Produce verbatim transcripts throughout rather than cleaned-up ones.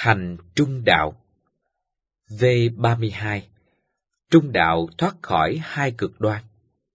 Hành trung đạo. V ba mươi hai. Trung đạo thoát khỏi hai cực đoan.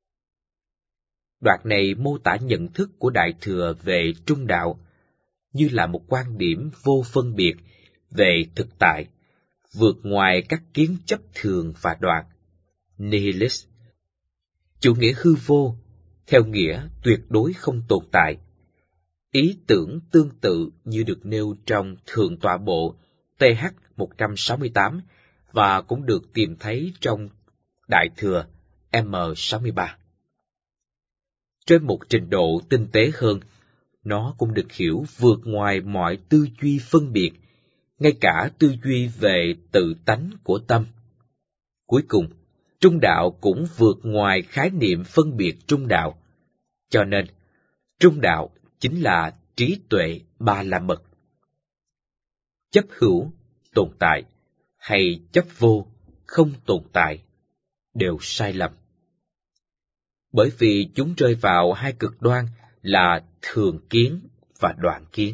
Đoạn này mô tả nhận thức của Đại Thừa về trung đạo như là một quan điểm vô phân biệt về thực tại, vượt ngoài các kiến chấp thường và đoạn. Nihilist. Chủ nghĩa hư vô, theo nghĩa tuyệt đối không tồn tại. Ý tưởng tương tự như được nêu trong Thượng tọa bộ T H một trăm sáu mươi tám và cũng được tìm thấy trong Đại Thừa M sáu mươi ba. Trên một trình độ tinh tế hơn, nó cũng được hiểu vượt ngoài mọi tư duy phân biệt, ngay cả tư duy về tự tánh của tâm. Cuối cùng, trung đạo cũng vượt ngoài khái niệm phân biệt trung đạo. Cho nên, trung đạo chính là trí tuệ ba la mật. Chấp hữu, tồn tại, hay chấp vô, không tồn tại, đều sai lầm. Bởi vì chúng rơi vào hai cực đoan là thường kiến và đoạn kiến.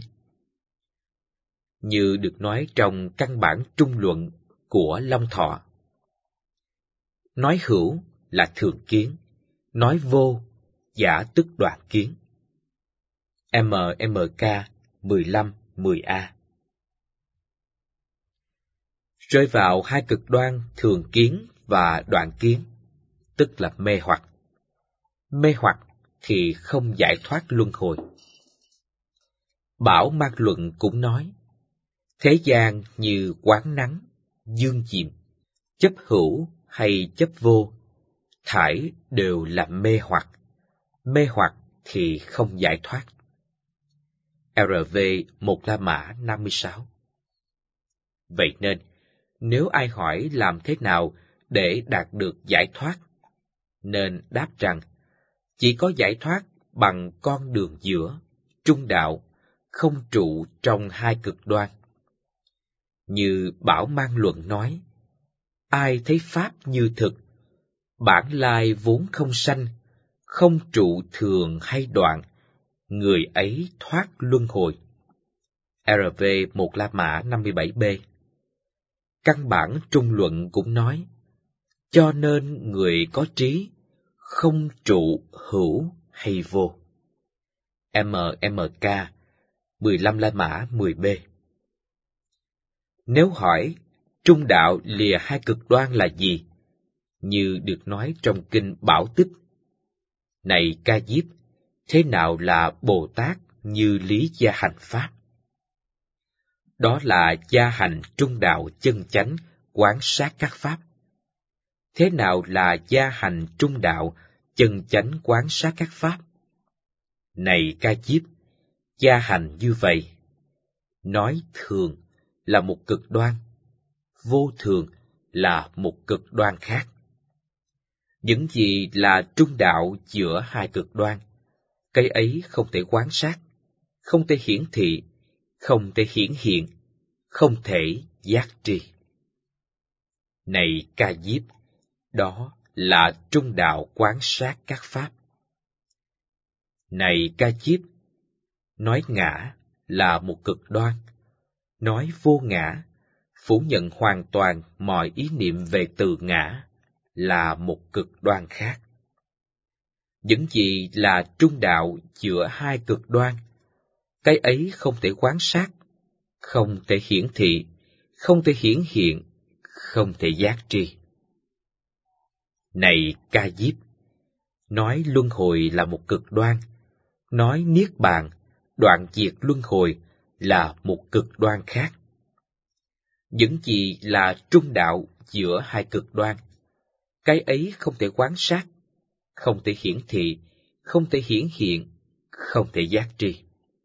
Như được nói trong căn bản trung luận của Long Thọ. Nói hữu là thường kiến, nói vô giả tức đoạn kiến. M M K mười lăm mười A. Rơi vào hai cực đoan thường kiến và đoạn kiến, tức là mê hoặc. Mê hoặc thì không giải thoát luân hồi. Bảo Mạc Luận cũng nói, thế gian như quán nắng, dương chìm, chấp hữu hay chấp vô, thải đều là mê hoặc. Mê hoặc thì không giải thoát. R V một La Mã năm mươi sáu. Vậy nên, nếu ai hỏi làm thế nào để đạt được giải thoát, nên đáp rằng, chỉ có giải thoát bằng con đường giữa, trung đạo, không trụ trong hai cực đoan. Như Bảo Mang Luận nói, ai thấy Pháp như thực, bản lai vốn không sanh, không trụ thường hay đoạn, người ấy thoát luân hồi. R V một La Mã năm mươi bảy B. Căn bản trung luận cũng nói, cho nên người có trí, không trụ hữu hay vô. M M K mười lăm La Mã mười B. Nếu hỏi trung đạo lìa hai cực đoan là gì, như được nói trong kinh Bảo Tích, này Ca Diếp, thế nào là Bồ Tát như lý gia hành pháp? Đó là gia hành trung đạo chân chánh, quán sát các pháp. Thế nào là gia hành trung đạo chân chánh quán sát các pháp? Này Ca Diếp, gia hành như vậy, nói thường là một cực đoan, vô thường là một cực đoan khác. Những gì là trung đạo giữa hai cực đoan, cái ấy không thể quán sát, không thể hiển thị, không thể hiển hiện, không thể giác tri. Này Ca Diếp, đó là trung đạo quán sát các pháp. Này Ca Diếp, nói ngã là một cực đoan, nói vô ngã, phủ nhận hoàn toàn mọi ý niệm về từ ngã, là một cực đoan khác. Những gì là trung đạo giữa hai cực đoan, cái ấy không thể quán sát, không thể hiển thị, không thể hiển hiện, không thể giác tri. Này Ca Diếp, nói luân hồi là một cực đoan, nói niết bàn, đoạn diệt luân hồi là một cực đoan khác. Những gì là trung đạo giữa hai cực đoan, cái ấy không thể quán sát, không thể hiển thị, không thể hiển hiện, không thể giác tri.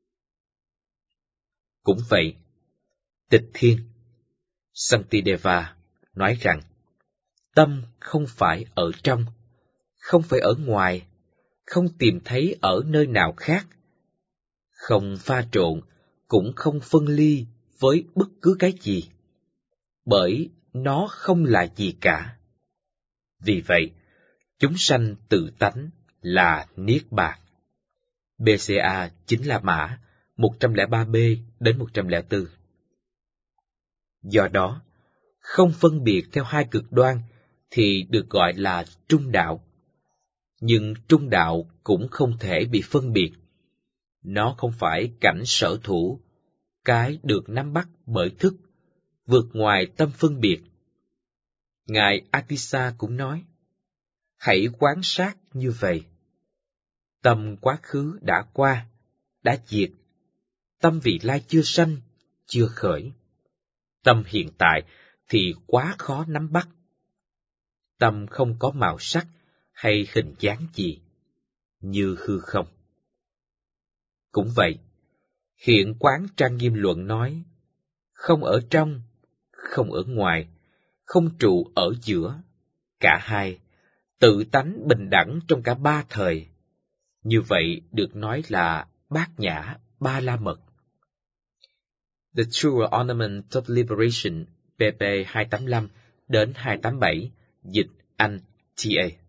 Cũng vậy, Tịch Thiên Santideva nói rằng, tâm không phải ở trong, không phải ở ngoài, không tìm thấy ở nơi nào khác, không pha trộn, cũng không phân ly với bất cứ cái gì, bởi nó không là gì cả. Vì vậy, chúng sanh tự tánh là Niết Bàn. B C A chín La Mã một trăm lẻ ba B đến một trăm lẻ bốn. Do đó, không phân biệt theo hai cực đoan thì được gọi là trung đạo. Nhưng trung đạo cũng không thể bị phân biệt. Nó không phải cảnh sở thủ, cái được nắm bắt bởi thức, vượt ngoài tâm phân biệt. Ngài Atisa cũng nói, hãy quan sát như vậy. Tâm quá khứ đã qua, đã diệt. Tâm vị lai chưa sanh, chưa khởi. Tâm hiện tại thì quá khó nắm bắt. Tâm không có màu sắc hay hình dáng gì, như hư không. Cũng vậy, hiện quán Trang Nghiêm Luận nói, không ở trong, không ở ngoài, không trụ ở giữa, cả hai, tự tánh bình đẳng trong cả ba thời. Như vậy được nói là bát nhã ba la mật. The True Ornament of Liberation, pp hai tám lăm đến hai tám bảy, dịch Anh, T A